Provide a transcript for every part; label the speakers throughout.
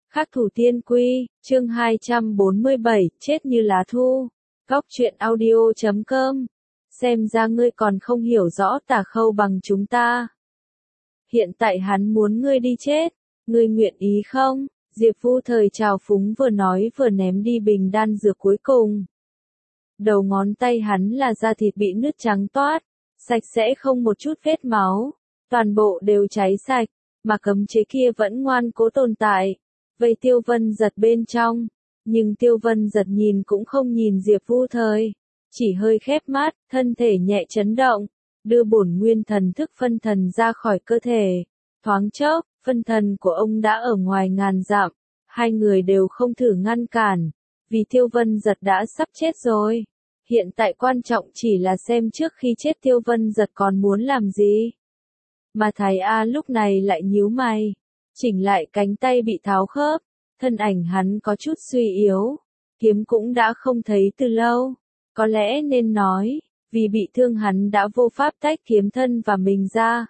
Speaker 1: Khắc thủ tiên quy, chương 247, chết như lá thu. Góc truyện audio.com. Xem ra ngươi còn không hiểu rõ Tả Khâu bằng chúng ta. Hiện tại hắn muốn ngươi đi chết, ngươi nguyện ý không? Diệp Vu Thời trào phúng vừa nói vừa ném đi bình đan dược cuối cùng. Đầu ngón tay hắn là da thịt bị nứt trắng toát, sạch sẽ không một chút vết máu, toàn bộ đều cháy sạch, mà cấm chế kia vẫn ngoan cố tồn tại. Vây Tiêu Vân Giật bên trong, nhưng Tiêu Vân Giật nhìn cũng không nhìn Diệp Vu Thời, chỉ hơi khép mắt, thân thể nhẹ chấn động, đưa bổn nguyên thần thức phân thần ra khỏi cơ thể. Thoáng chốc, phân thần của ông đã ở ngoài ngàn dặm, hai người đều không thử ngăn cản, vì Tiêu Vân Giật đã sắp chết rồi. Hiện tại quan trọng chỉ là xem trước khi chết Tiêu Vân Giật còn muốn làm gì. Mà Thái A lúc này lại nhíu mày, chỉnh lại cánh tay bị tháo khớp, thân ảnh hắn có chút suy yếu, kiếm cũng đã không thấy từ lâu, có lẽ nên nói, vì bị thương hắn đã vô pháp tách kiếm thân và mình ra.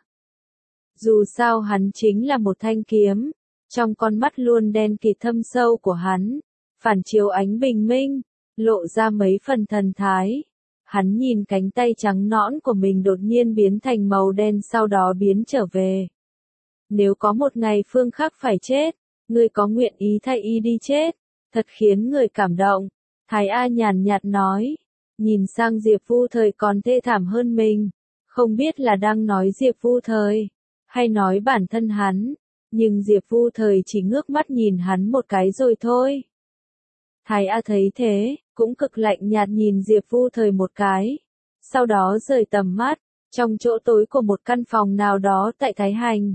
Speaker 1: Dù sao hắn chính là một thanh kiếm, trong con mắt luôn đen kịt thâm sâu của hắn, phản chiếu ánh bình minh, lộ ra mấy phần thần thái. Hắn nhìn cánh tay trắng nõn của mình đột nhiên biến thành màu đen sau đó biến trở về. Nếu có một ngày Phương Khắc phải chết, ngươi có nguyện ý thay y đi chết? Thật khiến người cảm động. Thái A nhàn nhạt nói, nhìn sang Diệp Vu Thời còn thê thảm hơn mình, không biết là đang nói Diệp Vu Thời, hay nói bản thân hắn, nhưng Diệp Vu Thời chỉ ngước mắt nhìn hắn một cái rồi thôi. Thái A thấy thế, cũng cực lạnh nhạt nhìn Diệp Vu Thời một cái, sau đó rời tầm mắt, trong chỗ tối của một căn phòng nào đó tại Thái Hành.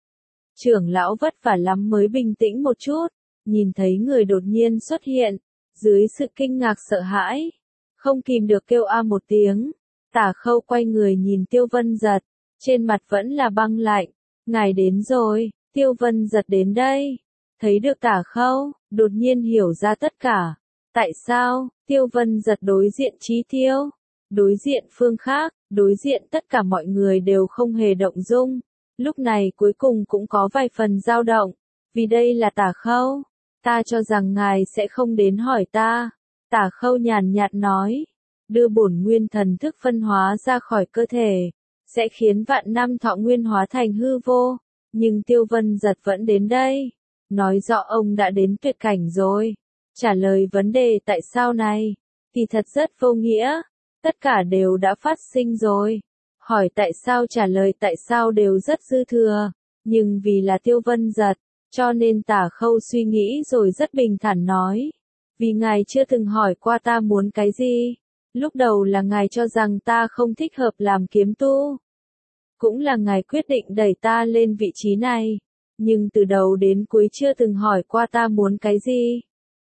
Speaker 1: Trưởng lão vất vả lắm mới bình tĩnh một chút, nhìn thấy người đột nhiên xuất hiện, dưới sự kinh ngạc sợ hãi, không kìm được kêu a một tiếng. Tả Khâu quay người nhìn Tiêu Vân Giật, trên mặt vẫn là băng lạnh. Ngài đến rồi. Tiêu Vân Giật đến đây, thấy được Tả Khâu, đột nhiên hiểu ra tất cả. Tại sao? Tiêu Vân Giật đối diện Chí Tiêu, đối diện Phương Khắc, đối diện tất cả mọi người đều không hề động dung. Lúc này cuối cùng cũng có vài phần dao động, vì đây là Tả Khâu. Ta cho rằng ngài sẽ không đến hỏi ta. Tả Khâu nhàn nhạt nói, đưa bổn nguyên thần thức phân hóa ra khỏi cơ thể, sẽ khiến vạn năm thọ nguyên hóa thành hư vô. Nhưng Tiêu Vân Giật vẫn đến đây, nói rõ ông đã đến tuyệt cảnh rồi. Trả lời vấn đề tại sao này, thì thật rất vô nghĩa, tất cả đều đã phát sinh rồi. Hỏi tại sao trả lời tại sao đều rất dư thừa, nhưng vì là Tiêu Vân Giật, cho nên Tả Khâu suy nghĩ rồi rất bình thản nói. Vì ngài chưa từng hỏi qua ta muốn cái gì, lúc đầu là ngài cho rằng ta không thích hợp làm kiếm tu. Cũng là ngài quyết định đẩy ta lên vị trí này, nhưng từ đầu đến cuối chưa từng hỏi qua ta muốn cái gì.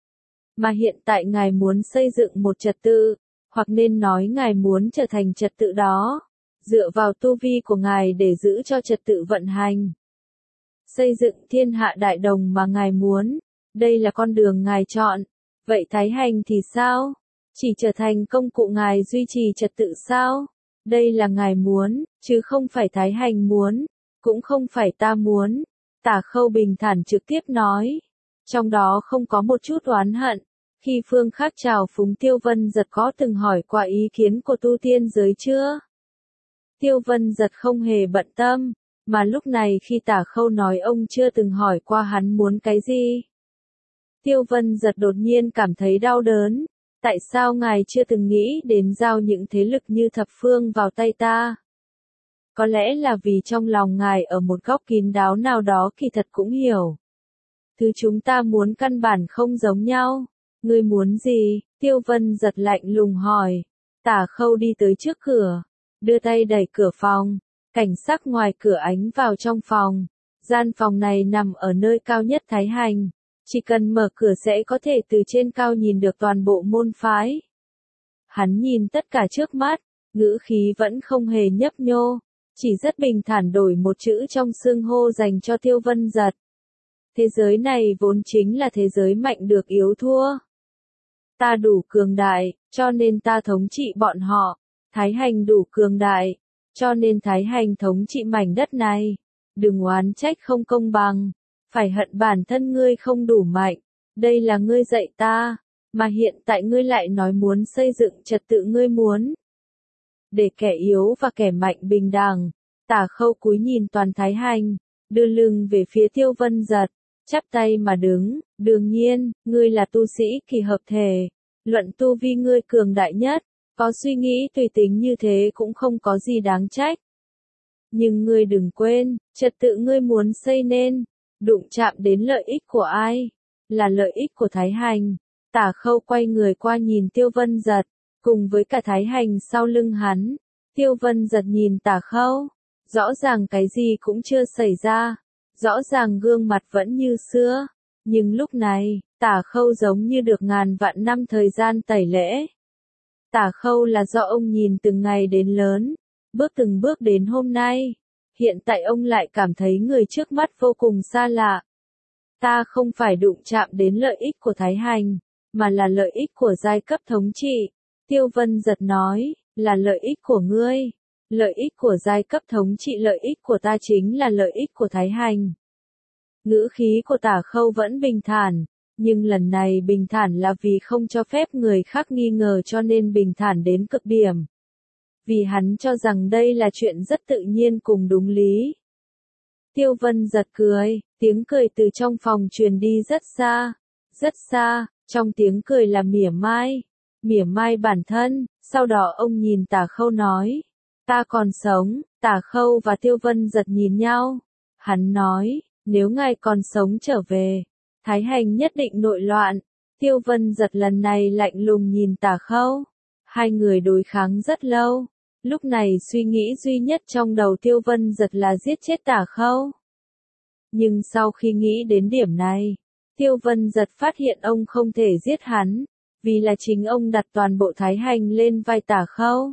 Speaker 1: Mà hiện tại ngài muốn xây dựng một trật tự, hoặc nên nói ngài muốn trở thành trật tự đó, dựa vào tu vi của ngài để giữ cho trật tự vận hành. Xây dựng thiên hạ đại đồng mà ngài muốn, đây là con đường ngài chọn. Vậy Thái Hành thì sao? Chỉ trở thành công cụ ngài duy trì trật tự sao? Đây là ngài muốn, chứ không phải Thái Hành muốn, cũng không phải ta muốn. Tả Khâu bình thản trực tiếp nói, trong đó không có một chút oán hận. Khi Phương Khắc trào phúng Tiêu Vân Giật có từng hỏi qua ý kiến của tu tiên giới chưa? Tiêu Vân Giật không hề bận tâm, mà lúc này khi Tả Khâu nói ông chưa từng hỏi qua hắn muốn cái gì. Tiêu Vân Giật đột nhiên cảm thấy đau đớn. Tại sao ngài chưa từng nghĩ đến giao những thế lực như thập phương vào tay ta? Có lẽ là vì trong lòng ngài ở một góc kín đáo nào đó kỳ thật cũng hiểu. Thứ chúng ta muốn căn bản không giống nhau. Ngươi muốn gì? Tiêu Vân Giật lạnh lùng hỏi. Tả Khâu đi tới trước cửa, đưa tay đẩy cửa phòng, cảnh sắc ngoài cửa ánh vào trong phòng. Gian phòng này nằm ở nơi cao nhất Thái Hành. Chỉ cần mở cửa sẽ có thể từ trên cao nhìn được toàn bộ môn phái. Hắn nhìn tất cả trước mắt, ngữ khí vẫn không hề nhấp nhô, chỉ rất bình thản đổi một chữ trong xưng hô dành cho Tiêu Vân Giật. Thế giới này vốn chính là thế giới mạnh được yếu thua. Ta đủ cường đại, cho nên ta thống trị bọn họ. Thái Hành đủ cường đại, cho nên Thái Hành thống trị mảnh đất này. Đừng oán trách không công bằng. phải hận bản thân ngươi không đủ mạnh, đây là ngươi dạy ta, mà hiện tại ngươi lại nói muốn xây dựng trật tự ngươi muốn. Để kẻ yếu và kẻ mạnh bình đẳng, Tả Khâu cúi nhìn Toàn Thái Hành, đưa lưng về phía Tiêu Vân Giật, chắp tay mà đứng, đương nhiên, ngươi là tu sĩ kỳ hợp thể, luận tu vi ngươi cường đại nhất, có suy nghĩ tùy tính như thế cũng không có gì đáng trách. Nhưng ngươi đừng quên, trật tự ngươi muốn xây nên, đụng chạm đến lợi ích của ai? Là lợi ích của Thái Hành. Tả Khâu quay người qua nhìn Tiêu Vân Giật, cùng với cả Thái Hành sau lưng hắn. Tiêu Vân Giật nhìn Tả Khâu, rõ ràng cái gì cũng chưa xảy ra, rõ ràng gương mặt vẫn như xưa, nhưng lúc này, Tả Khâu giống như được ngàn vạn năm thời gian tẩy lễ. Tả Khâu là do ông nhìn từng ngày đến lớn, bước từng bước đến hôm nay. Hiện tại ông lại cảm thấy người trước mắt vô cùng xa lạ. Ta không phải đụng chạm đến lợi ích của Thái Hành, mà là lợi ích của giai cấp thống trị. Tiêu Vân Giật nói, là lợi ích của ngươi. Lợi ích của giai cấp thống trị, lợi ích của ta chính là lợi ích của Thái Hành. Ngữ khí của Tả Khâu vẫn bình thản, nhưng lần này bình thản là vì không cho phép người khác nghi ngờ cho nên bình thản đến cực điểm. Vì hắn cho rằng đây là chuyện rất tự nhiên cùng đúng lý. Tiêu Vân Giật cười, tiếng cười từ trong phòng truyền đi rất xa, trong tiếng cười là mỉa mai bản thân, sau đó ông nhìn Tả Khâu nói, ta còn sống. Tả Khâu và Tiêu Vân Giật nhìn nhau, hắn nói, nếu ngài còn sống trở về, Thái Hành nhất định nội loạn. Tiêu Vân Giật lần này lạnh lùng nhìn Tả Khâu, hai người đối kháng rất lâu. Lúc này suy nghĩ duy nhất trong đầu Tiêu Vân Giật là giết chết Tả Khâu. Nhưng sau khi nghĩ đến điểm này, Tiêu Vân Giật phát hiện ông không thể giết hắn, vì là chính ông đặt toàn bộ Thái Hành lên vai Tả Khâu.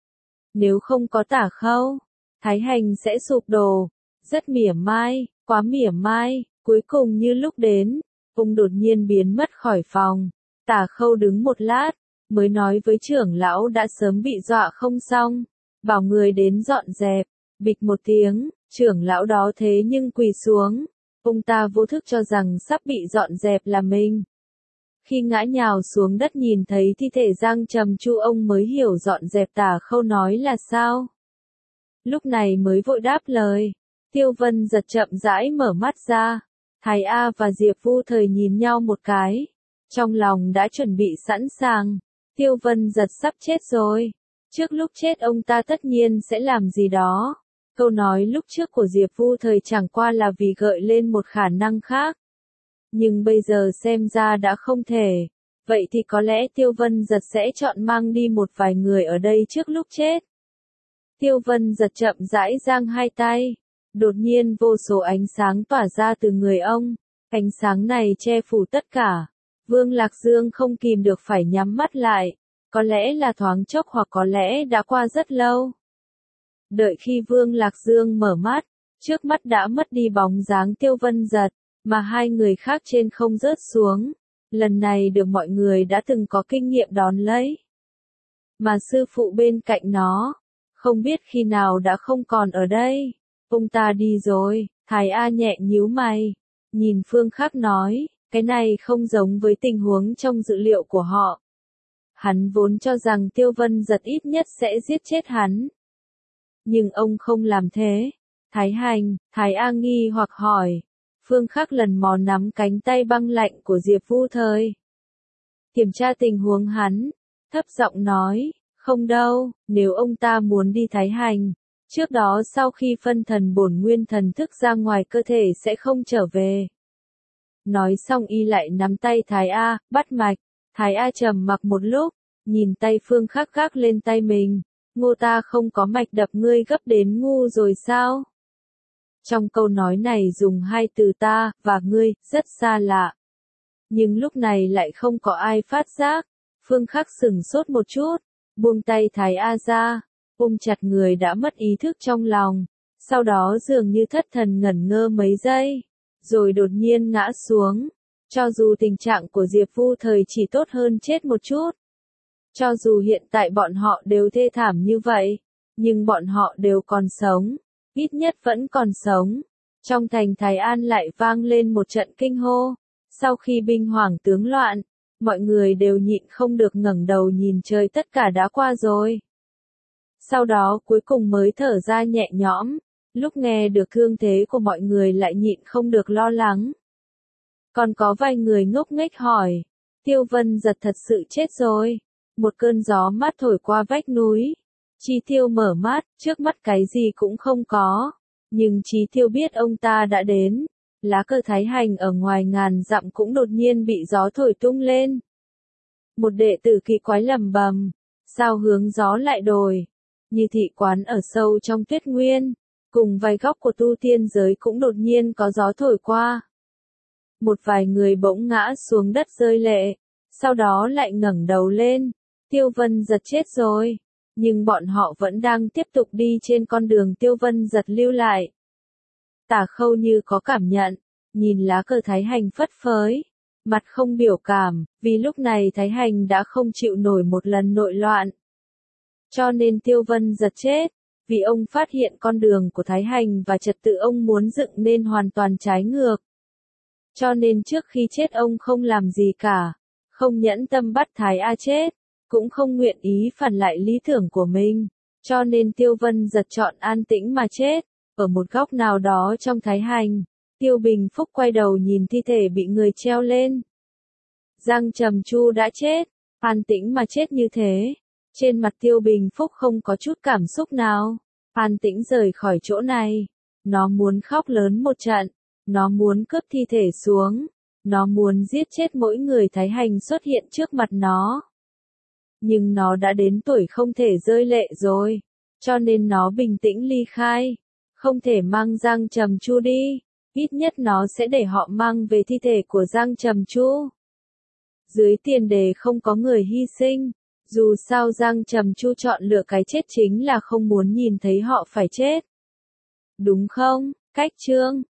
Speaker 1: Nếu không có Tả Khâu, Thái Hành sẽ sụp đổ. Rất mỉa mai, quá mỉa mai, cuối cùng như lúc đến, ông đột nhiên biến mất khỏi phòng. Tả Khâu đứng một lát, mới nói với trưởng lão đã sớm bị dọa không xong, bảo người đến dọn dẹp. Bịch một tiếng, trưởng lão đó thế nhưng quỳ xuống, ông ta vô thức cho rằng sắp bị dọn dẹp là mình. Khi ngã nhào xuống đất nhìn thấy thi thể Giang Trầm Chu ông mới hiểu dọn dẹp Tả Khâu nói là sao. Lúc này mới vội đáp lời. Tiêu Vân Giật chậm rãi mở mắt ra, Thái A và Diệp Vu Thời nhìn nhau một cái, trong lòng đã chuẩn bị sẵn sàng. Tiêu Vân Giật sắp chết rồi, trước lúc chết ông ta tất nhiên sẽ làm gì đó. Câu nói lúc trước của Diệp Vu Thời chẳng qua là vì gợi lên một khả năng khác. Nhưng bây giờ xem ra đã không thể. Vậy thì có lẽ Tiêu Vân Giật sẽ chọn mang đi một vài người ở đây trước lúc chết. Tiêu Vân Giật chậm rãi giang hai tay. Đột nhiên vô số ánh sáng tỏa ra từ người ông. Ánh sáng này che phủ tất cả. Vương Lạc Dương không kìm được phải nhắm mắt lại. Có lẽ là thoáng chốc hoặc có lẽ đã qua rất lâu. Đợi khi Vương Lạc Dương mở mắt, trước mắt đã mất đi bóng dáng Tiêu Vân Giật, mà hai người khác trên không rớt xuống. Lần này được mọi người đã từng có kinh nghiệm đón lấy. Mà sư phụ bên cạnh nó, không biết khi nào đã không còn ở đây. Ông ta đi rồi. Thái A nhẹ nhíu mày, nhìn Phương Khắc nói, cái này không giống với tình huống trong dự liệu của họ. Hắn vốn cho rằng Tiêu Vân Giật ít nhất sẽ giết chết hắn. Nhưng ông không làm thế. Thái A nghi hoặc hỏi. Phương Khắc lần mò nắm cánh tay băng lạnh của Diệp Vu Thời. Kiểm tra tình huống hắn, thấp giọng nói, không đâu, nếu ông ta muốn đi Thái Hành, trước đó sau khi phân thần bổn nguyên thần thức ra ngoài cơ thể sẽ không trở về. Nói xong y lại nắm tay Thái A, bắt mạch. Thái A trầm mặc một lúc, nhìn tay Phương Khắc gác lên tay mình. Ngô ta không có mạch đập ngươi gấp đến ngu rồi sao? Trong câu nói này dùng hai từ ta và ngươi, rất xa lạ. Nhưng lúc này lại không có ai phát giác. Phương Khắc sửng sốt một chút, buông tay Thái A ra, ôm chặt người đã mất ý thức trong lòng. Sau đó dường như thất thần ngẩn ngơ mấy giây, rồi đột nhiên ngã xuống. Cho dù tình trạng của Diệp Vu Thời chỉ tốt hơn chết một chút. Cho dù hiện tại bọn họ đều thê thảm như vậy, nhưng bọn họ đều còn sống, ít nhất vẫn còn sống. Trong thành Thái An lại vang lên một trận kinh hô. Sau khi binh hoảng tướng loạn, mọi người đều nhịn không được ngẩng đầu nhìn trời, tất cả đã qua rồi. Sau đó cuối cùng mới thở ra nhẹ nhõm, lúc nghe được thương thế của mọi người lại nhịn không được lo lắng. Còn có vài người ngốc nghếch hỏi, Tiêu Vân Giật thật sự chết rồi. Một cơn gió mát thổi qua vách núi. Chí Tiêu mở mắt, trước mắt cái gì cũng không có. Nhưng Chí Tiêu biết ông ta đã đến. Lá cờ Thái Hành ở ngoài ngàn dặm cũng đột nhiên bị gió thổi tung lên. Một đệ tử kỳ quái lẩm bẩm, sao hướng gió lại đổi? Như thị quán ở sâu trong tuyết nguyên, cùng vài góc của tu tiên giới cũng đột nhiên có gió thổi qua. Một vài người bỗng ngã xuống đất rơi lệ, sau đó lại ngẩng đầu lên. Tiêu Vân Giật chết rồi, nhưng bọn họ vẫn đang tiếp tục đi trên con đường Tiêu Vân Giật lưu lại. Tả Khâu như có cảm nhận, nhìn lá cờ Thái Hành phất phới, mặt không biểu cảm, vì lúc này Thái Hành đã không chịu nổi một lần nội loạn. Cho nên Tiêu Vân Giật chết, vì ông phát hiện con đường của Thái Hành và trật tự ông muốn dựng nên hoàn toàn trái ngược. Cho nên trước khi chết ông không làm gì cả, không nhẫn tâm bắt Thái A chết, cũng không nguyện ý phản lại lý tưởng của mình. Cho nên Tiêu Vân Giật chọn an tĩnh mà chết, ở một góc nào đó trong Thái Hành. Tiêu Bình Phúc quay đầu nhìn thi thể bị người treo lên. Giang Trầm Chu đã chết, an tĩnh mà chết như thế. Trên mặt Tiêu Bình Phúc không có chút cảm xúc nào. An tĩnh rời khỏi chỗ này. Nó muốn khóc lớn một trận. Nó muốn cướp thi thể xuống. Nó muốn giết chết mỗi người Thái Hành xuất hiện trước mặt nó. Nhưng nó đã đến tuổi không thể rơi lệ rồi. Cho nên nó bình tĩnh ly khai. Không thể mang Giang Trầm Chu đi. Ít nhất nó sẽ để họ mang về thi thể của Giang Trầm Chu. Dưới tiền đề không có người hy sinh. Dù sao Giang Trầm Chu chọn lựa cái chết chính là không muốn nhìn thấy họ phải chết. Đúng không? Cách chương